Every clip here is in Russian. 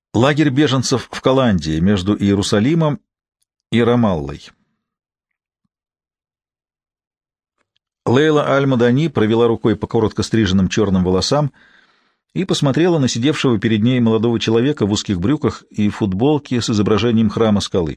Лагерь беженцев в Голландии между Иерусалимом и Рамаллой. Лейла Аль-Мадани провела рукой по коротко стриженным черным волосам и посмотрела на сидевшего перед ней молодого человека в узких брюках и футболке с изображением храма скалы.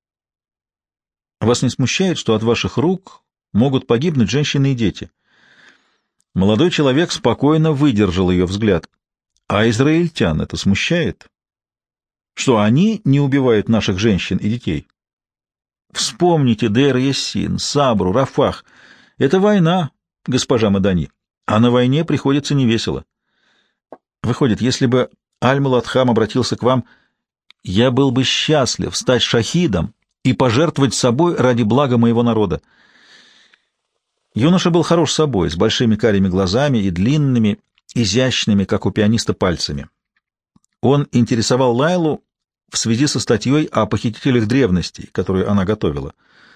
«Вас не смущает, что от ваших рук могут погибнуть женщины и дети?» Молодой человек спокойно выдержал ее взгляд. «А израильтян это смущает? Что они не убивают наших женщин и детей? Вспомните Дейр-Яссин, Сабру, Рафах. Это война, госпожа Мадани, а на войне приходится невесело. Выходит, если бы Аль-Муладхам обратился к вам, я был бы счастлив стать шахидом и пожертвовать собой ради блага моего народа». Юноша был хорош собой, с большими карими глазами и длинными, изящными, как у пианиста, пальцами. Он интересовал Лайлу в связи со статьей о похитителях древностей, которую она готовила.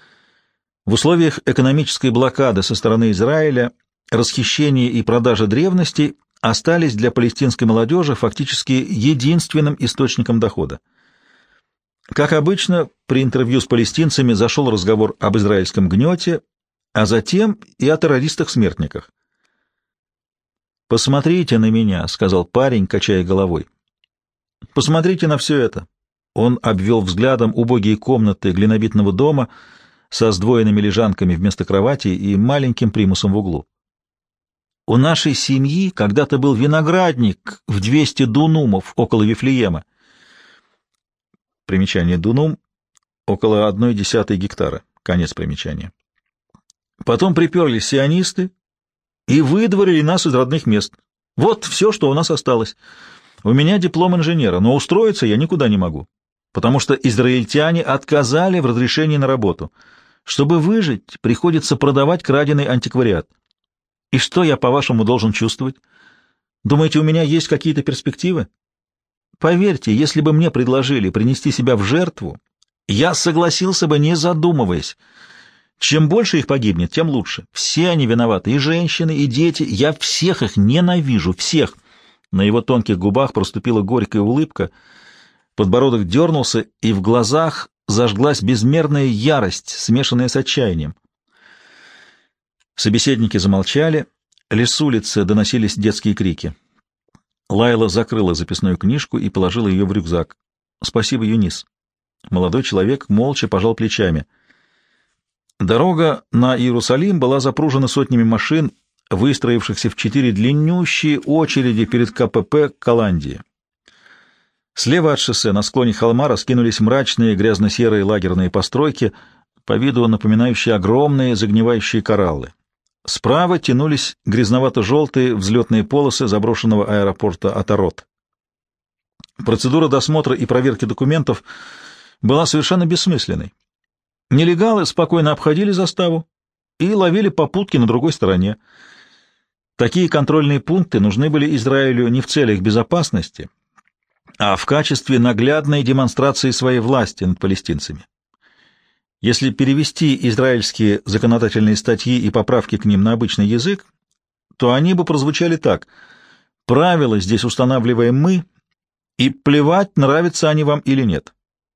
В условиях экономической блокады со стороны Израиля расхищение и продажа древностей остались для палестинской молодежи фактически единственным источником дохода. Как обычно, при интервью с палестинцами зашел разговор об израильском гнете, а затем и о террористах-смертниках. «Посмотрите на меня», — сказал парень, качая головой. «Посмотрите на все это». Он обвел взглядом убогие комнаты глинобитного дома со сдвоенными лежанками вместо кровати и маленьким примусом в углу. «У нашей семьи когда-то был виноградник в 200 дунумов около Вифлеема». Примечание «дунум» — около 1/10 гектара. Конец примечания. Потом приперлись сионисты и выдворили нас из родных мест. Вот все, что у нас осталось. У меня диплом инженера, но устроиться я никуда не могу, потому что израильтяне отказали в разрешении на работу. Чтобы выжить, приходится продавать краденый антиквариат. И что я, по-вашему, должен чувствовать? Думаете, у меня есть какие-то перспективы? Поверьте, если бы мне предложили принести себя в жертву, я согласился бы, не задумываясь. Чем больше их погибнет, тем лучше. Все они виноваты, и женщины, и дети. Я всех их ненавижу, всех. На его тонких губах проступила горькая улыбка, подбородок дернулся, и в глазах зажглась безмерная ярость, смешанная с отчаянием. Собеседники замолчали, лишь с улицы доносились детские крики. Лайла закрыла записную книжку и положила ее в рюкзак. «Спасибо, Юнис». Молодой человек молча пожал плечами. Дорога на Иерусалим была запружена сотнями машин, выстроившихся в 4 длиннющие очереди перед КПП Голландии. Слева от шоссе на склоне холма раскинулись мрачные грязно-серые лагерные постройки, по виду напоминающие огромные загнивающие кораллы. Справа тянулись грязновато-желтые взлетные полосы заброшенного аэропорта Атарот. Процедура досмотра и проверки документов была совершенно бессмысленной. Нелегалы спокойно обходили заставу и ловили попутки на другой стороне. Такие контрольные пункты нужны были Израилю не в целях безопасности, а в качестве наглядной демонстрации своей власти над палестинцами. Если перевести израильские законодательные статьи и поправки к ним на обычный язык, то они бы прозвучали так: «Правила здесь устанавливаем мы, и плевать, нравятся они вам или нет».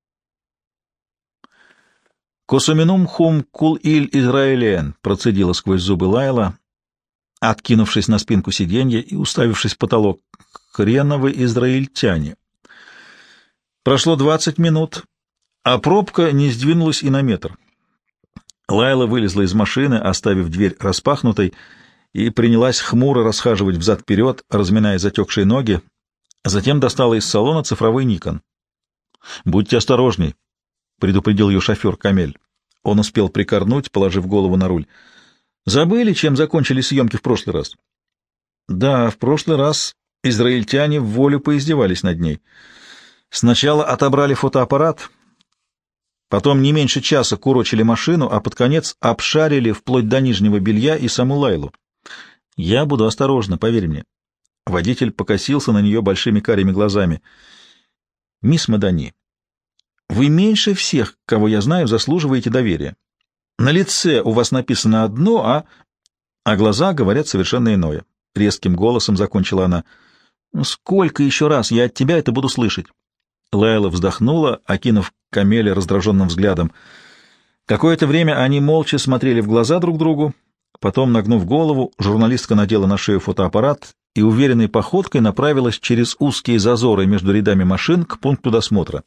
«Косуминум хум кул-иль Израилен», — процедила сквозь зубы Лайла, откинувшись на спинку сиденья и уставившись в потолок. «Хреновы израильтяне». Прошло 20 минут, а пробка не сдвинулась и на метр. Лайла вылезла из машины, оставив дверь распахнутой, и принялась хмуро расхаживать взад-вперед, разминая затекшие ноги. Затем достала из салона цифровой Никон. «Будьте осторожней», — предупредил ее шофер Камель. Он успел прикорнуть, положив голову на руль. «Забыли, чем закончились съемки в прошлый раз?» «Да, в прошлый раз израильтяне в волю поиздевались над ней. Сначала отобрали фотоаппарат, потом не меньше часа курочили машину, а под конец обшарили вплоть до нижнего белья и саму Лайлу. Я буду осторожна, поверь мне». Водитель покосился на нее большими карими глазами. «Мисс Мадани, вы меньше всех, кого я знаю, заслуживаете доверия. На лице у вас написано одно, а глаза говорят совершенно иное». Резким голосом закончила она. «Сколько еще раз я от тебя это буду слышать?» Лайла вздохнула, окинув Камеля раздраженным взглядом. Какое-то время они молча смотрели в глаза друг другу. Потом, нагнув голову, журналистка надела на шею фотоаппарат и уверенной походкой направилась через узкие зазоры между рядами машин к пункту досмотра.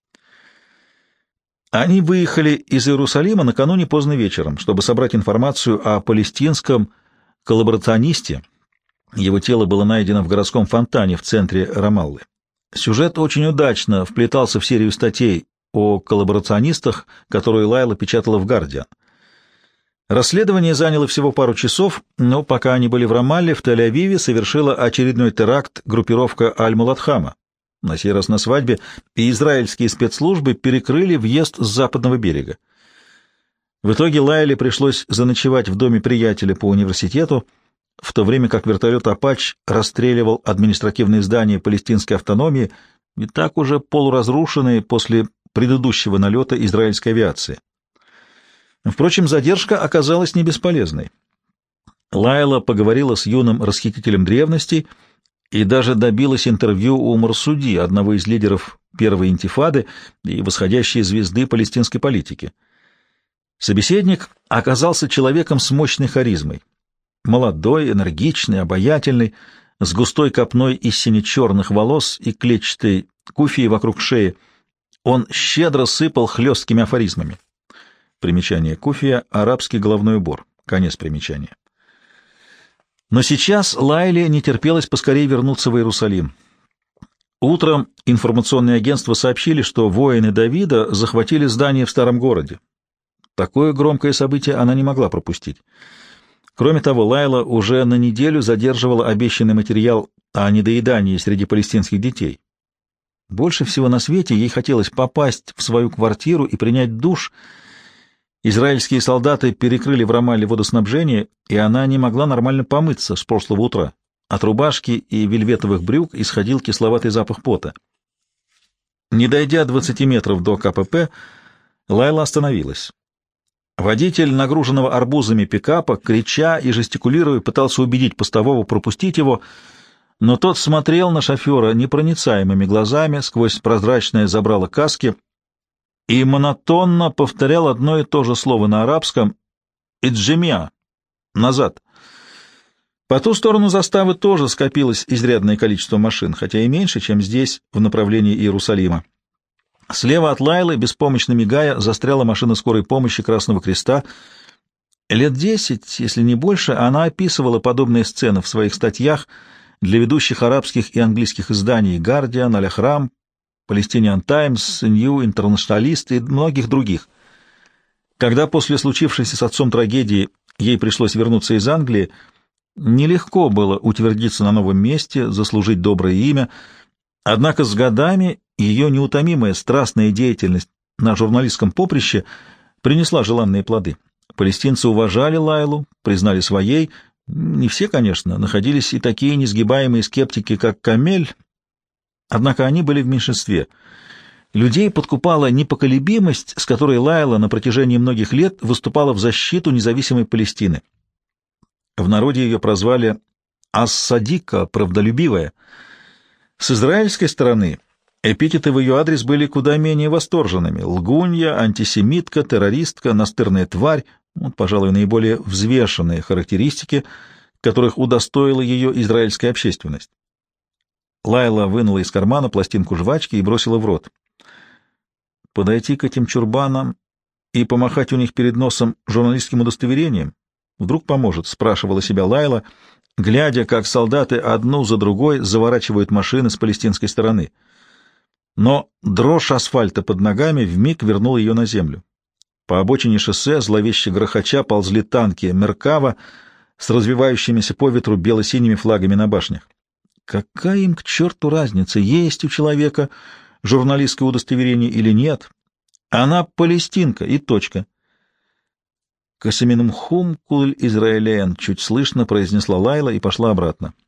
Они выехали из Иерусалима накануне поздно вечером, чтобы собрать информацию о палестинском коллаборационисте. Его тело было найдено в городском фонтане в центре Рамаллы. Сюжет очень удачно вплетался в серию статей о коллаборационистах, которую Лайла печатала в «Гардиан». Расследование заняло всего пару часов, но пока они были в Рамалле, в Тель-Авиве совершила очередной теракт группировка Аль-Муладхама. На сей раз на свадьбе, и израильские спецслужбы перекрыли въезд с западного берега. В итоге Лайле пришлось заночевать в доме приятеля по университету, в то время как вертолет «Апач» расстреливал административные здания палестинской автономии, и так уже полуразрушенные после предыдущего налета израильской авиации. Впрочем, задержка оказалась не бесполезной. Лайла поговорила с юным расхитителем древностей и даже добилась интервью у Марсуди, одного из лидеров первой интифады и восходящей звезды палестинской политики. Собеседник оказался человеком с мощной харизмой. Молодой, энергичный, обаятельный, с густой копной из сине-черных волос и клетчатой куфией вокруг шеи. Он щедро сыпал хлесткими афоризмами. Примечание куфия — арабский головной убор. Конец примечания. Но сейчас Лайле не терпелось поскорее вернуться в Иерусалим. Утром информационные агентства сообщили, что воины Давида захватили здание в старом городе. Такое громкое событие она не могла пропустить. Кроме того, Лайла уже на неделю задерживала обещанный материал о недоедании среди палестинских детей. Больше всего на свете ей хотелось попасть в свою квартиру и принять душ. Израильские солдаты перекрыли в Рамалле водоснабжение, и она не могла нормально помыться с прошлого утра. От рубашки и вельветовых брюк исходил кисловатый запах пота. Не дойдя 20 метров до КПП, Лайла остановилась. Водитель нагруженного арбузами пикапа, крича и жестикулируя, пытался убедить постового пропустить его, но тот смотрел на шофера непроницаемыми глазами сквозь прозрачное забрало каски и монотонно повторял одно и то же слово на арабском «Иджемиа» — «назад». По ту сторону заставы тоже скопилось изрядное количество машин, хотя и меньше, чем здесь, в направлении Иерусалима. Слева от Лайлы, беспомощно мигая, застряла машина скорой помощи Красного Креста. Лет 10, если не больше, она описывала подобные сцены в своих статьях для ведущих арабских и английских изданий «Гардиан», «Аль-Ахрам», «Палестиниан Таймс», «Нью», «Интернационалист» и многих других. Когда после случившейся с отцом трагедии ей пришлось вернуться из Англии, нелегко было утвердиться на новом месте, заслужить доброе имя, однако с годами ее неутомимая страстная деятельность на журналистском поприще принесла желанные плоды. Палестинцы уважали Лайлу, признали своей. Не все, конечно, находились и такие несгибаемые скептики, как Камель, однако они были в меньшинстве. Людей подкупала непоколебимость, с которой Лайла на протяжении многих лет выступала в защиту независимой Палестины. В народе ее прозвали «Ас-Садика», правдолюбивая. С израильской стороны эпитеты в ее адрес были куда менее восторженными: лгунья, антисемитка, террористка, настырная тварь — вот, пожалуй, наиболее взвешенные характеристики, которых удостоила ее израильская общественность. Лайла вынула из кармана пластинку жвачки и бросила в рот. Подойти к этим чурбанам и помахать у них перед носом журналистским удостоверением вдруг поможет, спрашивала себя Лайла, глядя, как солдаты одну за другой заворачивают машины с палестинской стороны. Но дрожь асфальта под ногами вмиг вернула ее на землю. По обочине шоссе зловеще грохоча ползли танки Меркава с развивающимися по ветру бело-синими флагами на башнях. Какая им к черту разница, есть у человека журналистское удостоверение или нет? Она палестинка, и точка. «Касаминум хум куль израилен», — чуть слышно произнесла Лайла и пошла обратно.